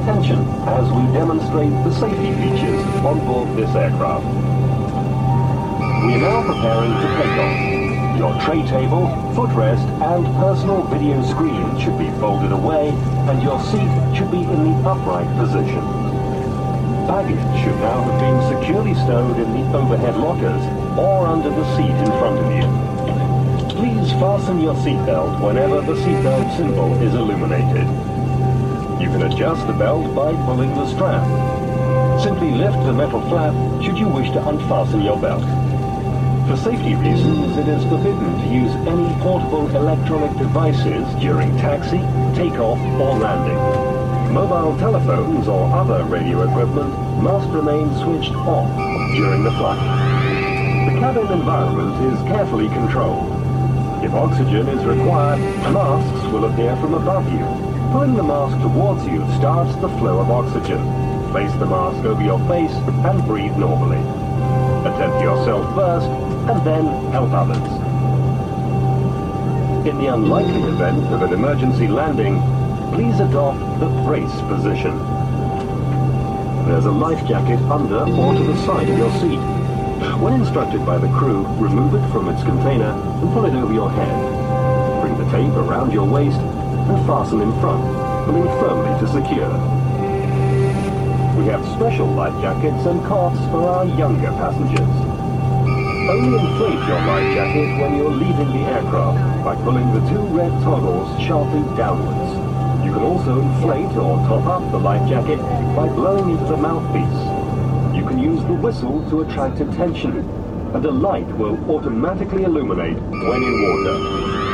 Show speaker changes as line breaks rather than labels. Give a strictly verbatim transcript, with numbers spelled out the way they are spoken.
attention as we demonstrate the safety features on board this aircraft. We are now preparing to take off. Your tray table, footrest and personal video screen should be folded away and your seat should be in the upright position. Baggage should now have been securely stowed in the overhead lockers or under the seat in front of you. Please fasten your seatbelt whenever the seatbelt symbol is illuminated. You can adjust the belt by pulling the strap. Simply lift the metal flap should you wish to unfasten your belt. For safety reasons, it is forbidden to use any portable electronic devices during taxi, takeoff or landing. Mobile telephones or other radio equipment must remain switched off during the flight. The cabin environment is carefully controlled. If oxygen is required, masks will appear from above you. Pulling the mask towards you starts the flow of oxygen. Place the mask over your face and breathe normally. Attend to yourself first and then help others. In the unlikely event of an emergency landing, please adopt the brace position. There's a life jacket under or to the side of your seat. When instructed by the crew, remove it from its container and pull it over your head. Bring the tape around your waist and fasten in front, pulling firmly to secure. We have special life jackets and cots for our younger passengers. Only inflate your life jacket when you're leaving the aircraft by pulling the two red toggles sharply downwards. You can also inflate or top up the life jacket by blowing into the mouthpiece. You can use the whistle to attract attention, and a light will automatically illuminate when in water.